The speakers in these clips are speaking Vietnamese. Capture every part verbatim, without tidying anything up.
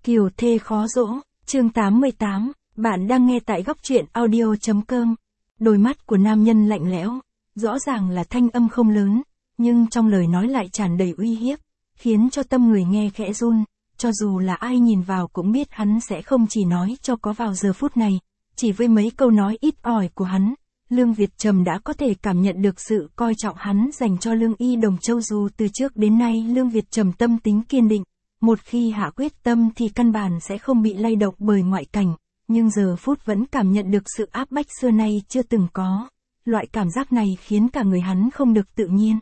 Kiều thê khó dỗ, chương tám mươi tám, bạn đang nghe tại góc truyện audio.com. Đôi mắt của nam nhân lạnh lẽo, rõ ràng là thanh âm không lớn, nhưng trong lời nói lại tràn đầy uy hiếp, khiến cho tâm người nghe khẽ run, cho dù là ai nhìn vào cũng biết hắn sẽ không chỉ nói cho có vào giờ phút này, chỉ với mấy câu nói ít ỏi của hắn, Lương Việt Trầm đã có thể cảm nhận được sự coi trọng hắn dành cho Lương Y Đồng Châu. Dù từ trước đến nay Lương Việt Trầm tâm tính kiên định, một khi hạ quyết tâm thì căn bản sẽ không bị lay động bởi ngoại cảnh, nhưng giờ phút vẫn cảm nhận được sự áp bách xưa nay chưa từng có. Loại cảm giác này khiến cả người hắn không được tự nhiên.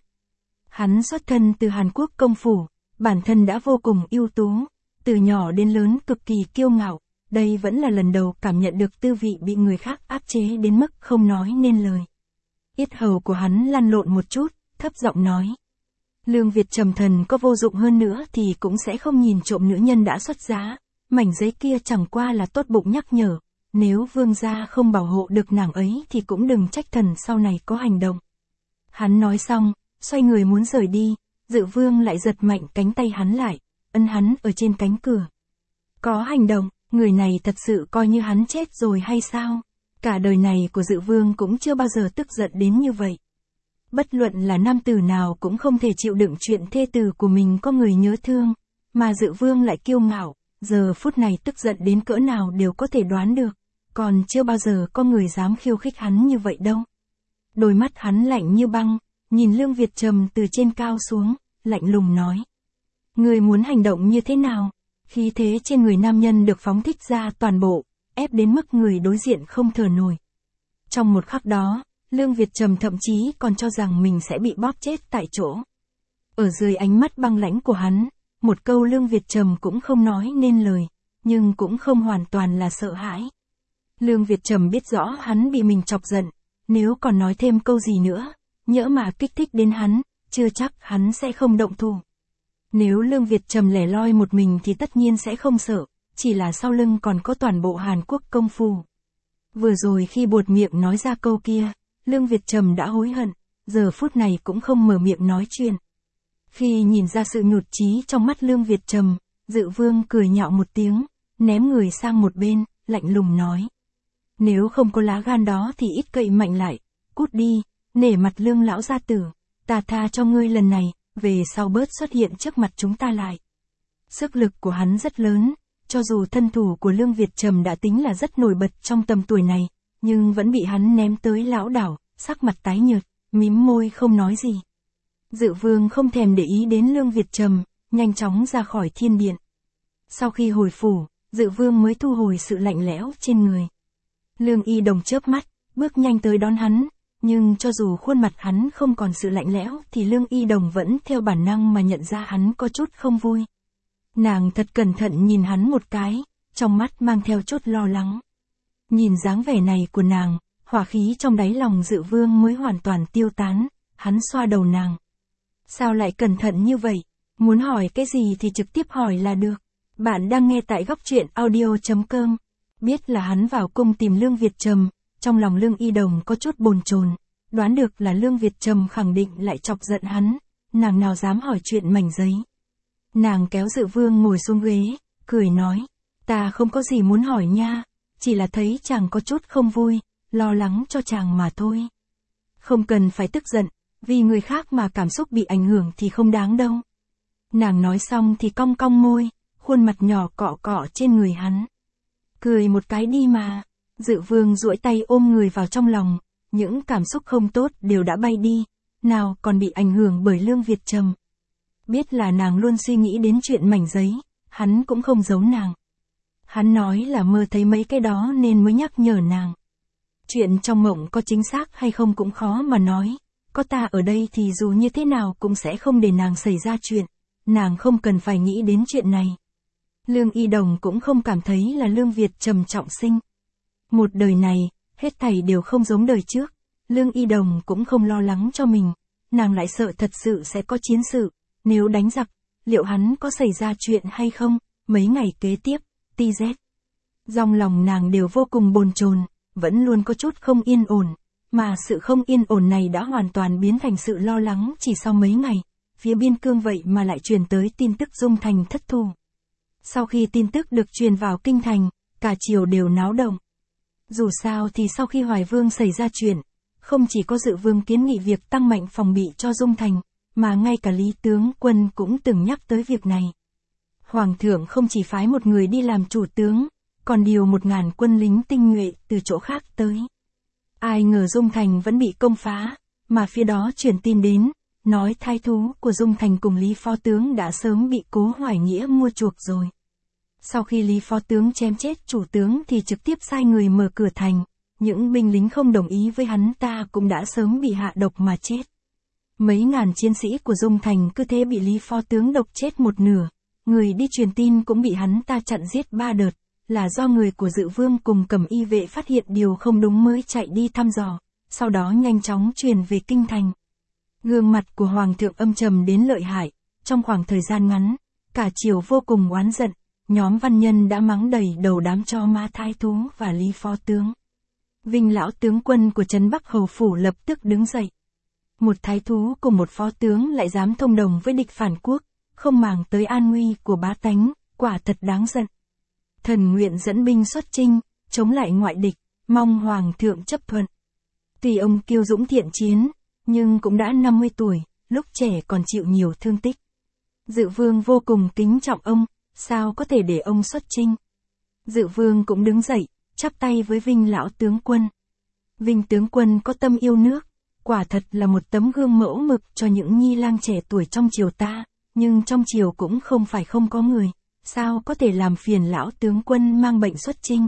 Hắn xuất thân từ Hàn Quốc công phủ, bản thân đã vô cùng ưu tú, từ nhỏ đến lớn cực kỳ kiêu ngạo, đây vẫn là lần đầu cảm nhận được tư vị bị người khác áp chế đến mức không nói nên lời. Yết hầu của hắn lăn lộn một chút, thấp giọng nói. Lương Việt Trầm thần có vô dụng hơn nữa thì cũng sẽ không nhìn trộm nữ nhân đã xuất giá, mảnh giấy kia chẳng qua là tốt bụng nhắc nhở, nếu vương gia không bảo hộ được nàng ấy thì cũng đừng trách thần sau này có hành động. Hắn nói xong, xoay người muốn rời đi, Dự Vương lại giật mạnh cánh tay hắn lại, ấn hắn ở trên cánh cửa. Có hành động, người này thật sự coi như hắn chết rồi hay sao? Cả đời này của Dự Vương cũng chưa bao giờ tức giận đến như vậy. Bất luận là nam tử nào cũng không thể chịu đựng chuyện thê tử của mình có người nhớ thương, mà Dự Vương lại kiêu ngạo, giờ phút này tức giận đến cỡ nào đều có thể đoán được, còn chưa bao giờ có người dám khiêu khích hắn như vậy đâu. Đôi mắt hắn lạnh như băng, nhìn Lương Việt Trầm từ trên cao xuống, lạnh lùng nói. Người muốn hành động như thế nào? Khí thế trên người nam nhân được phóng thích ra toàn bộ, ép đến mức người đối diện không thở nổi. Trong một khắc đó, Lương Việt Trầm thậm chí còn cho rằng mình sẽ bị bóp chết tại chỗ. Ở dưới ánh mắt băng lãnh của hắn, một câu Lương Việt Trầm cũng không nói nên lời, nhưng cũng không hoàn toàn là sợ hãi. Lương Việt Trầm biết rõ hắn bị mình chọc giận, nếu còn nói thêm câu gì nữa, nhỡ mà kích thích đến hắn, chưa chắc hắn sẽ không động thủ. Nếu Lương Việt Trầm lẻ loi một mình thì tất nhiên sẽ không sợ, chỉ là sau lưng còn có toàn bộ Hàn Quốc công phu. Vừa rồi khi buột miệng nói ra câu kia, Lương Việt Trầm đã hối hận, giờ phút này cũng không mở miệng nói chuyện. Khi nhìn ra sự nhụt chí trong mắt Lương Việt Trầm, Dự Vương cười nhạo một tiếng, ném người sang một bên, lạnh lùng nói. Nếu không có lá gan đó thì ít cậy mạnh lại, cút đi, nể mặt Lương lão gia tử, ta tha cho ngươi lần này, về sau bớt xuất hiện trước mặt chúng ta lại. Sức lực của hắn rất lớn, cho dù thân thủ của Lương Việt Trầm đã tính là rất nổi bật trong tầm tuổi này, nhưng vẫn bị hắn ném tới lão đảo, sắc mặt tái nhợt, mím môi không nói gì. Dự Vương không thèm để ý đến Lương Việt Trầm, nhanh chóng ra khỏi thiên điện. Sau khi hồi phủ, Dự Vương mới thu hồi sự lạnh lẽo trên người. Lương Y Đồng chớp mắt, bước nhanh tới đón hắn, nhưng cho dù khuôn mặt hắn không còn sự lạnh lẽo thì Lương Y Đồng vẫn theo bản năng mà nhận ra hắn có chút không vui. Nàng thật cẩn thận nhìn hắn một cái, trong mắt mang theo chút lo lắng. Nhìn dáng vẻ này của nàng, hỏa khí trong đáy lòng Dự Vương mới hoàn toàn tiêu tán, hắn xoa đầu nàng. Sao lại cẩn thận như vậy? Muốn hỏi cái gì thì trực tiếp hỏi là được. Bạn đang nghe tại góc truyện audio.com. Biết là hắn vào cung tìm Lương Việt Trầm, trong lòng Lương Y Đồng có chút bồn chồn, đoán được là Lương Việt Trầm khẳng định lại chọc giận hắn, nàng nào dám hỏi chuyện mảnh giấy. Nàng kéo Dự Vương ngồi xuống ghế, cười nói, ta không có gì muốn hỏi nha, chỉ là thấy chàng có chút không vui, lo lắng cho chàng mà thôi. Không cần phải tức giận, vì người khác mà cảm xúc bị ảnh hưởng thì không đáng đâu. Nàng nói xong thì cong cong môi, khuôn mặt nhỏ cọ cọ trên người hắn. Cười một cái đi mà. Dự Vương duỗi tay ôm người vào trong lòng, những cảm xúc không tốt đều đã bay đi, nào còn bị ảnh hưởng bởi Lương Việt Trầm. Biết là nàng luôn suy nghĩ đến chuyện mảnh giấy, hắn cũng không giấu nàng. Hắn nói là mơ thấy mấy cái đó nên mới nhắc nhở nàng. Chuyện trong mộng có chính xác hay không cũng khó mà nói, có ta ở đây thì dù như thế nào cũng sẽ không để nàng xảy ra chuyện, nàng không cần phải nghĩ đến chuyện này. Lương Y Đồng cũng không cảm thấy là Lương Việt Trầm trọng sinh. Một đời này, hết thảy đều không giống đời trước, Lương Y Đồng cũng không lo lắng cho mình, nàng lại sợ thật sự sẽ có chiến sự, nếu đánh giặc, liệu hắn có xảy ra chuyện hay không, mấy ngày kế tiếp, ti zét. Trong lòng nàng đều vô cùng bồn chồn, vẫn luôn có chút không yên ổn, mà sự không yên ổn này đã hoàn toàn biến thành sự lo lắng chỉ sau mấy ngày, phía biên cương vậy mà lại truyền tới tin tức Dung Thành thất thủ. Sau khi tin tức được truyền vào kinh thành, cả triều đều náo động. Dù sao thì sau khi Hoài Vương xảy ra chuyện, không chỉ có Dự Vương kiến nghị việc tăng mạnh phòng bị cho Dung Thành, mà ngay cả Lý tướng quân cũng từng nhắc tới việc này. Hoàng thượng không chỉ phái một người đi làm chủ tướng, còn điều một ngàn quân lính tinh nhuệ từ chỗ khác tới. Ai ngờ Dung Thành vẫn bị công phá, mà phía đó truyền tin đến, nói thái thú của Dung Thành cùng Lý phó tướng đã sớm bị Cố Hoài Nghĩa mua chuộc rồi. Sau khi Lý phó tướng chém chết chủ tướng thì trực tiếp sai người mở cửa thành, những binh lính không đồng ý với hắn ta cũng đã sớm bị hạ độc mà chết. Mấy ngàn chiến sĩ của Dung Thành cứ thế bị Lý phó tướng độc chết một nửa, người đi truyền tin cũng bị hắn ta chặn giết ba đợt, là do người của Dự Vương cùng Cẩm Y vệ phát hiện điều không đúng mới chạy đi thăm dò, sau đó nhanh chóng truyền về kinh thành. Gương mặt của Hoàng thượng âm trầm đến lợi hại, trong khoảng thời gian ngắn, cả triều vô cùng oán giận, nhóm văn nhân đã mắng đầy đầu đám cho ma thái thú và Lý phó tướng. Vinh lão tướng quân của trấn Bắc Hầu Phủ lập tức đứng dậy. Một thái thú cùng một phó tướng lại dám thông đồng với địch phản quốc, không màng tới an nguy của bá tánh, quả thật đáng giận. Thần nguyện dẫn binh xuất chinh, chống lại ngoại địch, mong Hoàng thượng chấp thuận. Tuy ông kiêu dũng thiện chiến, nhưng cũng đã năm mươi tuổi, lúc trẻ còn chịu nhiều thương tích. Dự Vương vô cùng kính trọng ông, sao có thể để ông xuất chinh. Dự Vương cũng đứng dậy, chắp tay với Vinh lão tướng quân. Vinh tướng quân có tâm yêu nước, quả thật là một tấm gương mẫu mực cho những nhi lang trẻ tuổi trong triều ta, nhưng trong triều cũng không phải không có người, sao có thể làm phiền lão tướng quân mang bệnh xuất chinh.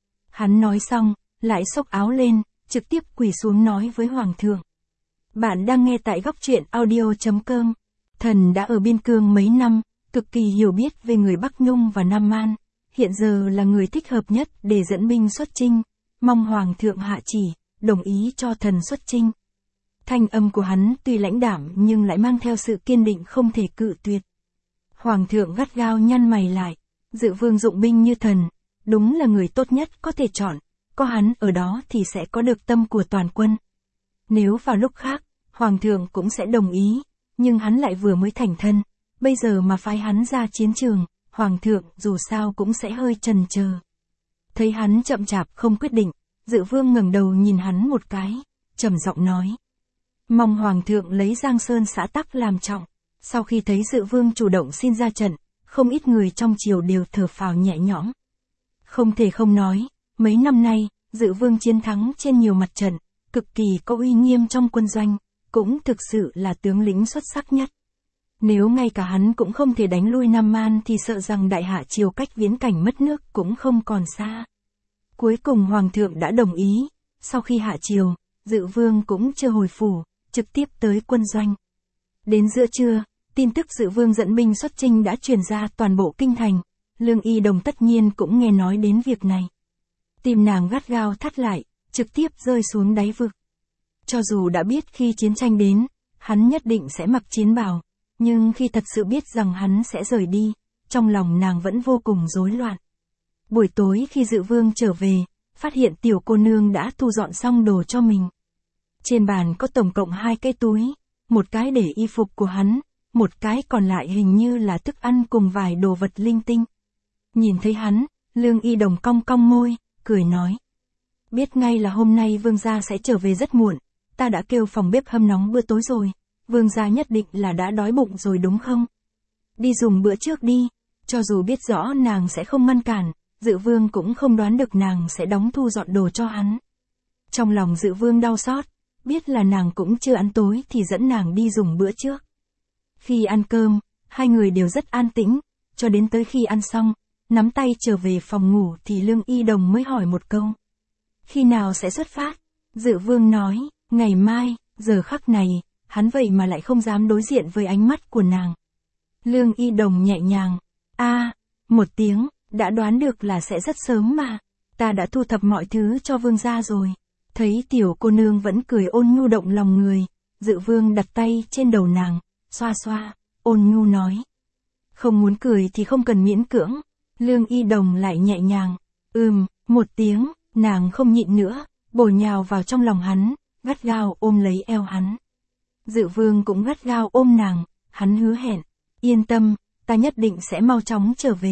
Hắn nói xong, lại xốc áo lên, trực tiếp quỳ xuống nói với Hoàng thượng. Bạn đang nghe tại góc truyện audio chấm com. Thần đã ở biên cương mấy năm, cực kỳ hiểu biết về người Bắc Nhung và Nam Man, hiện giờ là người thích hợp nhất để dẫn binh xuất chinh, mong Hoàng thượng hạ chỉ, đồng ý cho thần xuất chinh. Thanh âm của hắn tuy lãnh đạm nhưng lại mang theo sự kiên định không thể cự tuyệt. Hoàng thượng gắt gao nhăn mày lại, Dự Vương dụng binh như thần, đúng là người tốt nhất có thể chọn, có hắn ở đó thì sẽ có được tâm của toàn quân. Nếu vào lúc khác, Hoàng thượng cũng sẽ đồng ý, nhưng hắn lại vừa mới thành thân, bây giờ mà phái hắn ra chiến trường, Hoàng thượng dù sao cũng sẽ hơi chần chờ. Thấy hắn chậm chạp không quyết định, Dự Vương ngẩng đầu nhìn hắn một cái, trầm giọng nói. Mong Hoàng thượng lấy Giang Sơn xã tắc làm trọng. Sau khi thấy Dự Vương chủ động xin ra trận, không ít người trong triều đều thở phào nhẹ nhõm. Không thể không nói, mấy năm nay, Dự Vương chiến thắng trên nhiều mặt trận, cực kỳ có uy nghiêm trong quân doanh, cũng thực sự là tướng lĩnh xuất sắc nhất. Nếu ngay cả hắn cũng không thể đánh lui Nam Man thì sợ rằng đại hạ triều cách viễn cảnh mất nước cũng không còn xa. Cuối cùng Hoàng thượng đã đồng ý, sau khi hạ triều, Dự Vương cũng chưa hồi phủ, trực tiếp tới quân doanh. Đến giữa trưa, tin tức Dự Vương dẫn binh xuất chinh đã truyền ra toàn bộ kinh thành, Lương Y Đồng tất nhiên cũng nghe nói đến việc này. Tim nàng gắt gao thắt lại, trực tiếp rơi xuống đáy vực. Cho dù đã biết khi chiến tranh đến, hắn nhất định sẽ mặc chiến bào, nhưng khi thật sự biết rằng hắn sẽ rời đi, trong lòng nàng vẫn vô cùng rối loạn. Buổi tối khi Dự Vương trở về, phát hiện tiểu cô nương đã thu dọn xong đồ cho mình. Trên bàn có tổng cộng hai cái túi, một cái để y phục của hắn, một cái còn lại hình như là thức ăn cùng vài đồ vật linh tinh. Nhìn thấy hắn, Lương Y Đồng cong cong môi, cười nói. Biết ngay là hôm nay Vương gia sẽ trở về rất muộn, ta đã kêu phòng bếp hâm nóng bữa tối rồi, Vương gia nhất định là đã đói bụng rồi đúng không? Đi dùng bữa trước đi, cho dù biết rõ nàng sẽ không ngăn cản, Dự Vương cũng không đoán được nàng sẽ đóng thu dọn đồ cho hắn. Trong lòng Dự Vương đau xót, biết là nàng cũng chưa ăn tối thì dẫn nàng đi dùng bữa trước. Khi ăn cơm, hai người đều rất an tĩnh, cho đến tới khi ăn xong, nắm tay trở về phòng ngủ thì Lương Y Đồng mới hỏi một câu. Khi nào sẽ xuất phát? Dự Vương nói, ngày mai, giờ khắc này, hắn vậy mà lại không dám đối diện với ánh mắt của nàng. Lương Y Đồng nhẹ nhàng, a, một tiếng, đã đoán được là sẽ rất sớm mà, ta đã thu thập mọi thứ cho Vương gia rồi. Thấy tiểu cô nương vẫn cười ôn nhu động lòng người, Dự Vương đặt tay trên đầu nàng, xoa xoa, ôn nhu nói. Không muốn cười thì không cần miễn cưỡng. Lương Y Đồng lại nhẹ nhàng, ừm, một tiếng, nàng không nhịn nữa, bổ nhào vào trong lòng hắn, gắt gao ôm lấy eo hắn. Dự Vương cũng gắt gao ôm nàng, hắn hứa hẹn, yên tâm, ta nhất định sẽ mau chóng trở về,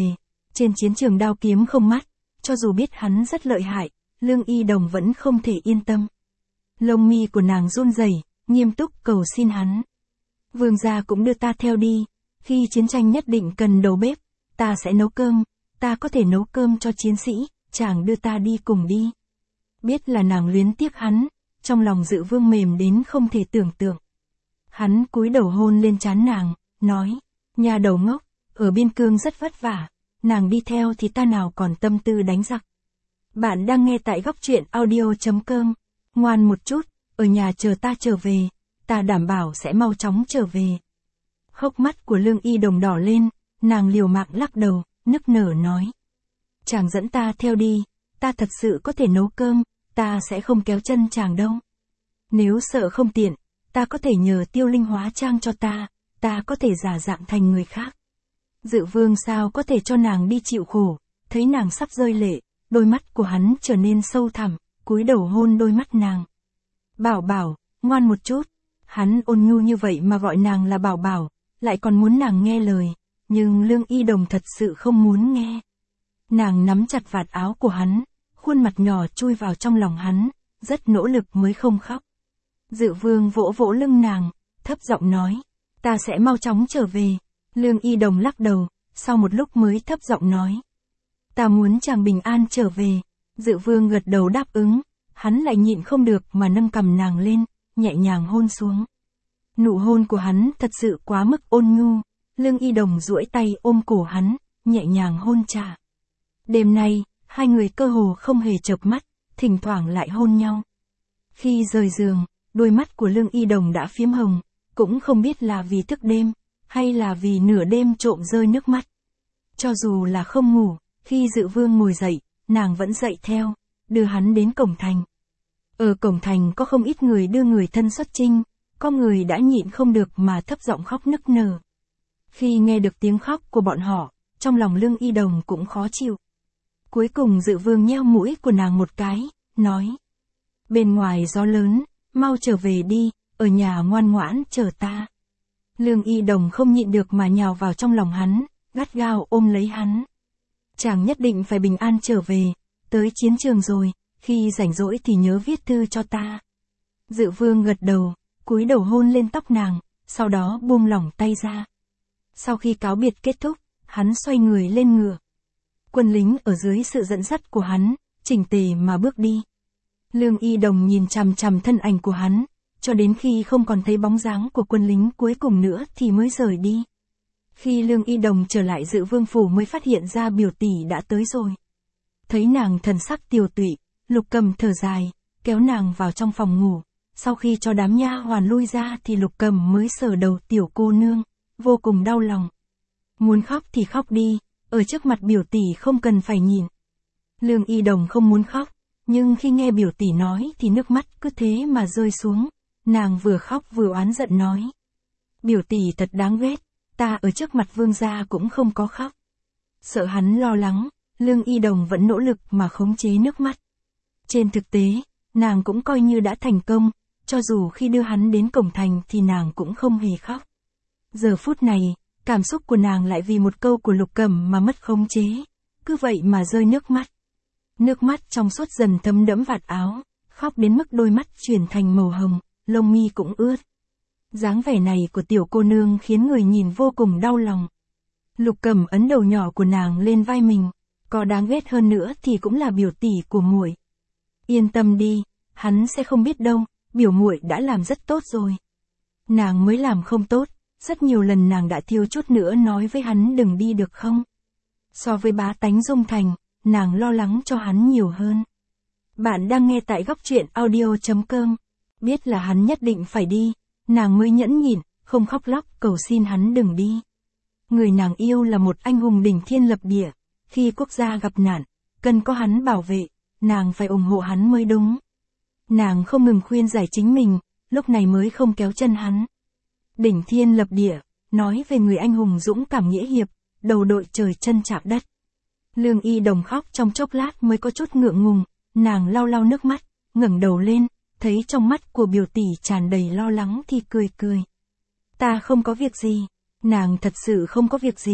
Trên chiến trường đao kiếm không mắt, cho dù biết hắn rất lợi hại, Lương Y Đồng vẫn không thể yên tâm. Lông mi của nàng run rẩy, nghiêm túc cầu xin hắn. Vương gia cũng đưa ta theo đi, khi chiến tranh nhất định cần đầu bếp, ta sẽ nấu cơm, ta có thể nấu cơm cho chiến sĩ, chàng đưa ta đi cùng đi. Biết là nàng luyến tiếc hắn, trong lòng Dự Vương mềm đến không thể tưởng tượng. Hắn cúi đầu hôn lên trán nàng, nói, nhà đầu ngốc, ở biên cương rất vất vả, nàng đi theo thì ta nào còn tâm tư đánh giặc. Bạn đang nghe tại góc truyện audio chấm com, ngoan một chút, ở nhà chờ ta trở về, ta đảm bảo sẽ mau chóng trở về. Hốc mắt của Lương Y Đồng đỏ lên, nàng liều mạng lắc đầu, nức nở nói. Chàng dẫn ta theo đi, ta thật sự có thể nấu cơm, ta sẽ không kéo chân chàng đâu. Nếu sợ không tiện, ta có thể nhờ Tiêu Linh hóa trang cho ta, ta có thể giả dạng thành người khác. Dự Vương sao có thể cho nàng đi chịu khổ, thấy nàng sắp rơi lệ, đôi mắt của hắn trở nên sâu thẳm, cúi đầu hôn đôi mắt nàng. Bảo bảo, ngoan một chút, hắn ôn nhu như vậy mà gọi nàng là bảo bảo, lại còn muốn nàng nghe lời, nhưng Lương Y Đồng thật sự không muốn nghe. Nàng nắm chặt vạt áo của hắn, khuôn mặt nhỏ chui vào trong lòng hắn, rất nỗ lực mới không khóc. Dự Vương vỗ vỗ lưng nàng, thấp giọng nói, ta sẽ mau chóng trở về. Lương Y Đồng lắc đầu, sau một lúc mới thấp giọng nói, ta muốn chàng bình an trở về. Dự Vương gật đầu đáp ứng, hắn lại nhịn không được mà nâng cằm nàng lên, nhẹ nhàng hôn xuống. Nụ hôn của hắn thật sự quá mức ôn nhu, Lương Y Đồng duỗi tay ôm cổ hắn, nhẹ nhàng hôn trả. Đêm nay, hai người cơ hồ không hề chợp mắt, thỉnh thoảng lại hôn nhau. Khi rời giường, đôi mắt của Lương Y Đồng đã phiếm hồng, cũng không biết là vì thức đêm, hay là vì nửa đêm trộm rơi nước mắt. Cho dù là không ngủ, khi Dự Vương ngồi dậy, nàng vẫn dậy theo, đưa hắn đến cổng thành. Ở cổng thành có không ít người đưa người thân xuất chinh, có người đã nhịn không được mà thấp giọng khóc nức nở. Khi nghe được tiếng khóc của bọn họ, trong lòng Lương Y Đồng cũng khó chịu. Cuối cùng Dự Vương nheo mũi của nàng một cái, nói. Bên ngoài gió lớn, mau trở về đi, ở nhà ngoan ngoãn chờ ta. Lương Y Đồng không nhịn được mà nhào vào trong lòng hắn, gắt gao ôm lấy hắn. Chàng nhất định phải bình an trở về, tới chiến trường rồi, khi rảnh rỗi thì nhớ viết thư cho ta. Dự Vương gật đầu, cúi đầu hôn lên tóc nàng, sau đó buông lỏng tay ra. Sau khi cáo biệt kết thúc, hắn xoay người lên ngựa. Quân lính ở dưới sự dẫn dắt của hắn, chỉnh tề mà bước đi. Lương Y Đồng nhìn chằm chằm thân ảnh của hắn, cho đến khi không còn thấy bóng dáng của quân lính cuối cùng nữa thì mới rời đi. Khi Lương Y Đồng trở lại Dự Vương phủ mới phát hiện ra biểu tỷ đã tới rồi. Thấy nàng thần sắc tiều tụy, Lục Cầm thở dài, kéo nàng vào trong phòng ngủ. Sau khi cho đám nha hoàn lui ra thì Lục Cầm mới sờ đầu tiểu cô nương, vô cùng đau lòng. Muốn khóc thì khóc đi, ở trước mặt biểu tỷ không cần phải nhìn. Lương Y Đồng không muốn khóc, nhưng khi nghe biểu tỷ nói thì nước mắt cứ thế mà rơi xuống. Nàng vừa khóc vừa oán giận nói. Biểu tỷ thật đáng ghét, ta ở trước mặt vương gia cũng không có khóc. Sợ hắn lo lắng, Lương Y Đồng vẫn nỗ lực mà khống chế nước mắt. Trên thực tế, nàng cũng coi như đã thành công, cho dù khi đưa hắn đến cổng thành thì nàng cũng không hề khóc. Giờ phút này, cảm xúc của nàng lại vì một câu của Lục Cầm mà mất khống chế, cứ vậy mà rơi nước mắt. Nước mắt trong suốt dần thấm đẫm vạt áo, khóc đến mức đôi mắt chuyển thành màu hồng, lông mi cũng ướt. Dáng vẻ này của tiểu cô nương khiến người nhìn vô cùng đau lòng. Lục Cầm ấn đầu nhỏ của nàng lên vai mình, có đáng ghét hơn nữa thì cũng là biểu tỷ của muội. Yên tâm đi, hắn sẽ không biết đâu, biểu muội đã làm rất tốt rồi. Nàng mới làm không tốt, rất nhiều lần nàng đã thiếu chút nữa nói với hắn đừng đi được không. So với bá tánh Dung Thành, nàng lo lắng cho hắn nhiều hơn. Bạn đang nghe tại góc truyện audio chấm com. Biết là hắn nhất định phải đi, nàng mới nhẫn nhịn, không khóc lóc cầu xin hắn đừng đi. Người nàng yêu là một anh hùng đỉnh thiên lập địa, khi quốc gia gặp nạn, cần có hắn bảo vệ, nàng phải ủng hộ hắn mới đúng. Nàng không ngừng khuyên giải chính mình, lúc này mới không kéo chân hắn. Đỉnh thiên lập địa, nói về người anh hùng dũng cảm nghĩa hiệp, đầu đội trời chân chạm đất. Lương Y Đồng khóc trong chốc lát mới có chút ngượng ngùng, nàng lau lau nước mắt, ngẩng đầu lên, thấy trong mắt của biểu tỷ tràn đầy lo lắng thì cười cười. Ta không có việc gì, nàng thật sự không có việc gì,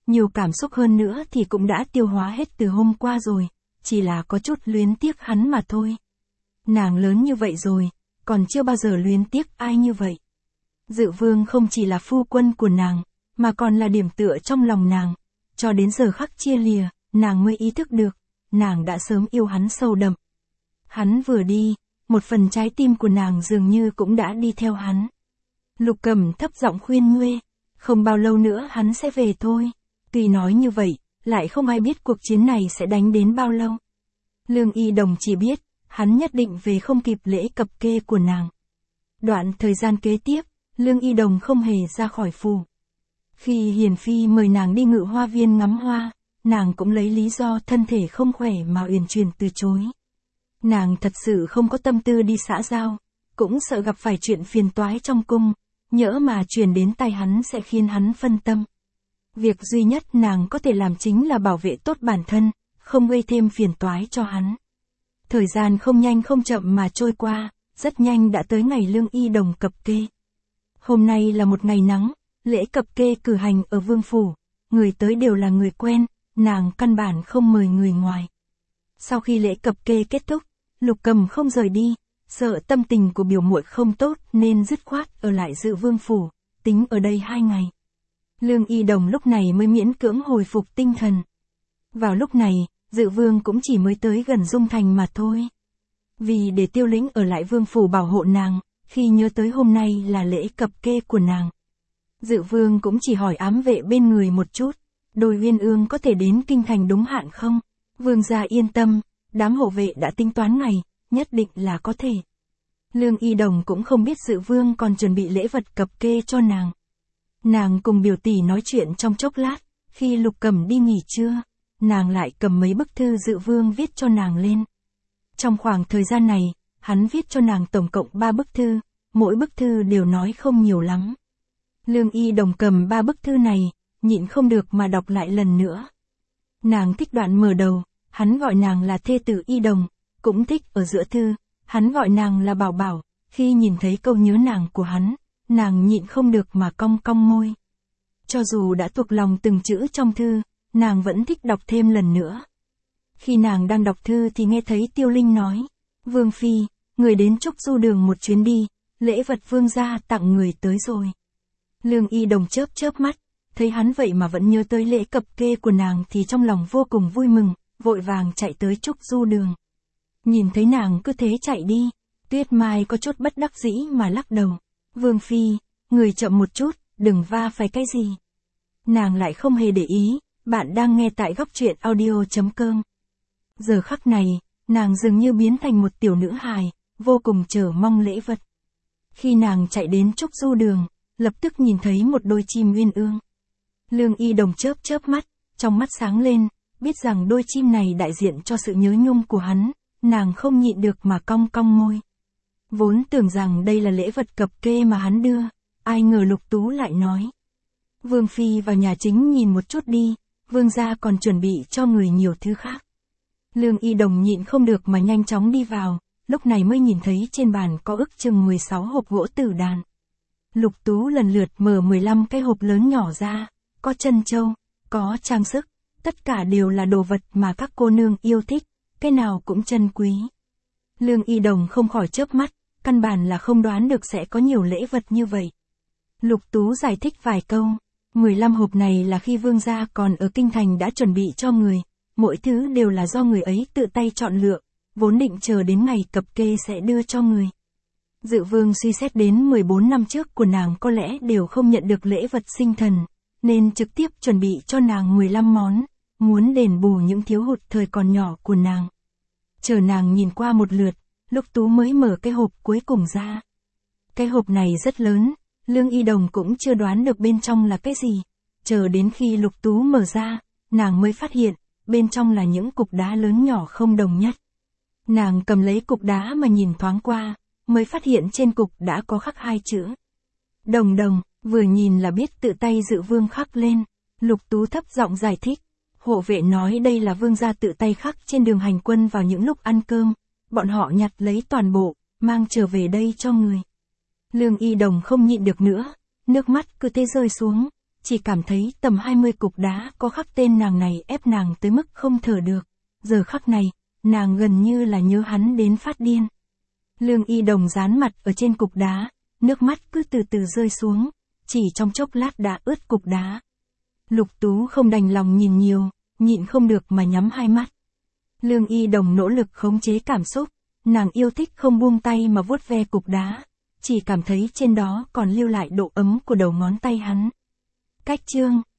nhiều cảm xúc hơn nữa thì cũng đã tiêu hóa hết từ hôm qua rồi, chỉ là có chút luyến tiếc hắn mà thôi. Nàng lớn như vậy rồi, còn chưa bao giờ luyến tiếc ai như vậy. Dự Vương không chỉ là phu quân của nàng, mà còn là điểm tựa trong lòng nàng. Cho đến giờ khắc chia lìa, nàng mới ý thức được, nàng đã sớm yêu hắn sâu đậm. Hắn vừa đi, một phần trái tim của nàng dường như cũng đã đi theo hắn. Lục Cẩm thấp giọng khuyên Nguê, không bao lâu nữa hắn sẽ về thôi. Tuy nói như vậy, lại không ai biết cuộc chiến này sẽ đánh đến bao lâu. Lương Y Đồng chỉ biết, hắn nhất định về không kịp lễ cập kê của nàng. Đoạn thời gian kế tiếp, Lương Y Đồng không hề ra khỏi phủ. Khi Hiền Phi mời nàng đi Ngự Hoa Viên ngắm hoa, nàng cũng lấy lý do thân thể không khỏe mà uyển chuyển từ chối. Nàng thật sự không có tâm tư đi xã giao, cũng sợ gặp phải chuyện phiền toái trong cung, nhỡ mà truyền đến tay hắn sẽ khiến hắn phân tâm. Việc duy nhất nàng có thể làm chính là bảo vệ tốt bản thân, không gây thêm phiền toái cho hắn. Thời gian không nhanh không chậm mà trôi qua, rất nhanh đã tới ngày Lương Y Đồng cập kê. Hôm nay là một ngày nắng, lễ cập kê cử hành ở vương phủ, người tới đều là người quen, nàng căn bản không mời người ngoài. Sau khi lễ cập kê kết thúc, Lục Cầm không rời đi, sợ tâm tình của biểu muội không tốt nên dứt khoát ở lại Dự Vương phủ, tính ở đây hai ngày. Lương Y Đồng lúc này mới miễn cưỡng hồi phục tinh thần. Vào lúc này, Dự Vương cũng chỉ mới tới gần Dung Thành mà thôi. Vì để Tiêu Lĩnh ở lại vương phủ bảo hộ nàng, khi nhớ tới hôm nay là lễ cập kê của nàng, Dự Vương cũng chỉ hỏi ám vệ bên người một chút, Đôi Uyên Ương có thể đến kinh thành đúng hạn không? Vương gia yên tâm, đám hộ vệ đã tính toán ngày, nhất định là có thể. Lương Y Đồng cũng không biết Dự Vương còn chuẩn bị lễ vật cập kê cho nàng. Nàng cùng biểu tỷ nói chuyện trong chốc lát, khi Lục Cẩm đi nghỉ trưa, nàng lại cầm mấy bức thư Dự Vương viết cho nàng lên. Trong khoảng thời gian này, hắn viết cho nàng tổng cộng ba bức thư, mỗi bức thư đều nói không nhiều lắm. Lương Y Đồng cầm ba bức thư này, nhịn không được mà đọc lại lần nữa. Nàng thích đoạn mở đầu, hắn gọi nàng là thê tử Y Đồng, cũng thích ở giữa thư, hắn gọi nàng là Bảo Bảo, khi nhìn thấy câu nhớ nàng của hắn, nàng nhịn không được mà cong cong môi. Cho dù đã thuộc lòng từng chữ trong thư, nàng vẫn thích đọc thêm lần nữa. Khi nàng đang đọc thư thì nghe thấy Tiêu Linh nói, Vương Phi, người đến Trúc Du Đường một chuyến đi, lễ vật vương gia tặng người tới rồi. Lương Y Đồng chớp chớp mắt, thấy hắn vậy mà vẫn nhớ tới lễ cập kê của nàng thì trong lòng vô cùng vui mừng, vội vàng chạy tới Trúc Du Đường. Nhìn thấy nàng cứ thế chạy đi, Tuyết Mai có chút bất đắc dĩ mà lắc đầu. Vương Phi, người chậm một chút, đừng va phải cái gì. Nàng lại không hề để ý, bạn đang nghe tại góc truyện audio chấm com. Giờ khắc này, nàng dường như biến thành một tiểu nữ hài, vô cùng chờ mong lễ vật. Khi nàng chạy đến Trúc Du Đường, lập tức nhìn thấy một đôi chim uyên ương. Lương Y Đồng chớp chớp mắt, trong mắt sáng lên, biết rằng đôi chim này đại diện cho sự nhớ nhung của hắn, nàng không nhịn được mà cong cong môi. Vốn tưởng rằng đây là lễ vật cập kê mà hắn đưa, ai ngờ Lục Tú lại nói. Vương Phi vào nhà chính nhìn một chút đi, vương gia còn chuẩn bị cho người nhiều thứ khác. Lương Y Đồng nhịn không được mà nhanh chóng đi vào, lúc này mới nhìn thấy trên bàn có ước chừng mười sáu hộp gỗ tử đàn. Lục Tú lần lượt mở mười lăm cái hộp lớn nhỏ ra, có trân châu, có trang sức, tất cả đều là đồ vật mà các cô nương yêu thích, cái nào cũng chân quý. Lương Y Đồng không khỏi chớp mắt, căn bản là không đoán được sẽ có nhiều lễ vật như vậy. Lục Tú giải thích vài câu, mười lăm hộp này là khi vương gia còn ở kinh thành đã chuẩn bị cho người, mỗi thứ đều là do người ấy tự tay chọn lựa, vốn định chờ đến ngày cập kê sẽ đưa cho người. Dự Vương suy xét đến mười bốn năm trước của nàng có lẽ đều không nhận được lễ vật sinh thần, nên trực tiếp chuẩn bị cho nàng mười lăm món, muốn đền bù những thiếu hụt thời còn nhỏ của nàng. Chờ nàng nhìn qua một lượt, Lục Tú mới mở cái hộp cuối cùng ra. Cái hộp này rất lớn, Lương Y Đồng cũng chưa đoán được bên trong là cái gì. Chờ đến khi Lục Tú mở ra, nàng mới phát hiện, bên trong là những cục đá lớn nhỏ không đồng nhất. Nàng cầm lấy cục đá mà nhìn thoáng qua, mới phát hiện trên cục đã có khắc hai chữ. Đồng Đồng, vừa nhìn là biết tự tay Dự Vương khắc lên. Lục Tú thấp giọng giải thích. Hộ vệ nói đây là vương gia tự tay khắc trên đường hành quân vào những lúc ăn cơm. Bọn họ nhặt lấy toàn bộ, mang trở về đây cho người. Lương Y Đồng không nhịn được nữa, nước mắt cứ thế rơi xuống. chỉ cảm thấy tầm hai mươi cục đá có khắc tên nàng này ép nàng tới mức không thở được. Giờ khắc này, nàng gần như là nhớ hắn đến phát điên. Lương Y Đồng dán mặt ở trên cục đá, nước mắt cứ từ từ rơi xuống, chỉ trong chốc lát đã ướt cục đá. Lục Tú không đành lòng nhìn nhiều, nhịn không được mà nhắm hai mắt. Lương Y Đồng nỗ lực khống chế cảm xúc, nàng yêu thích không buông tay mà vuốt ve cục đá, chỉ cảm thấy trên đó còn lưu lại độ ấm của đầu ngón tay hắn. Cách chương